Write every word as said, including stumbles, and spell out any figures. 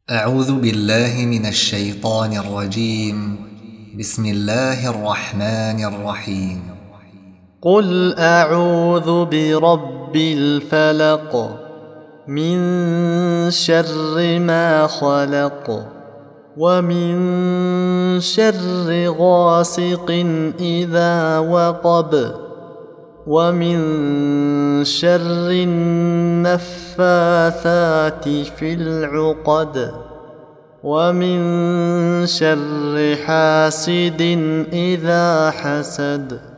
أعوذ بالله من الشيطان الرجيم. بسم الله الرحمن الرحيم. قل أعوذ برب الفلق من شر ما خلق ومن شر غاسق إذا وقب ومن شر النفاثات في العقد ومن شر حاسد إذا حسد.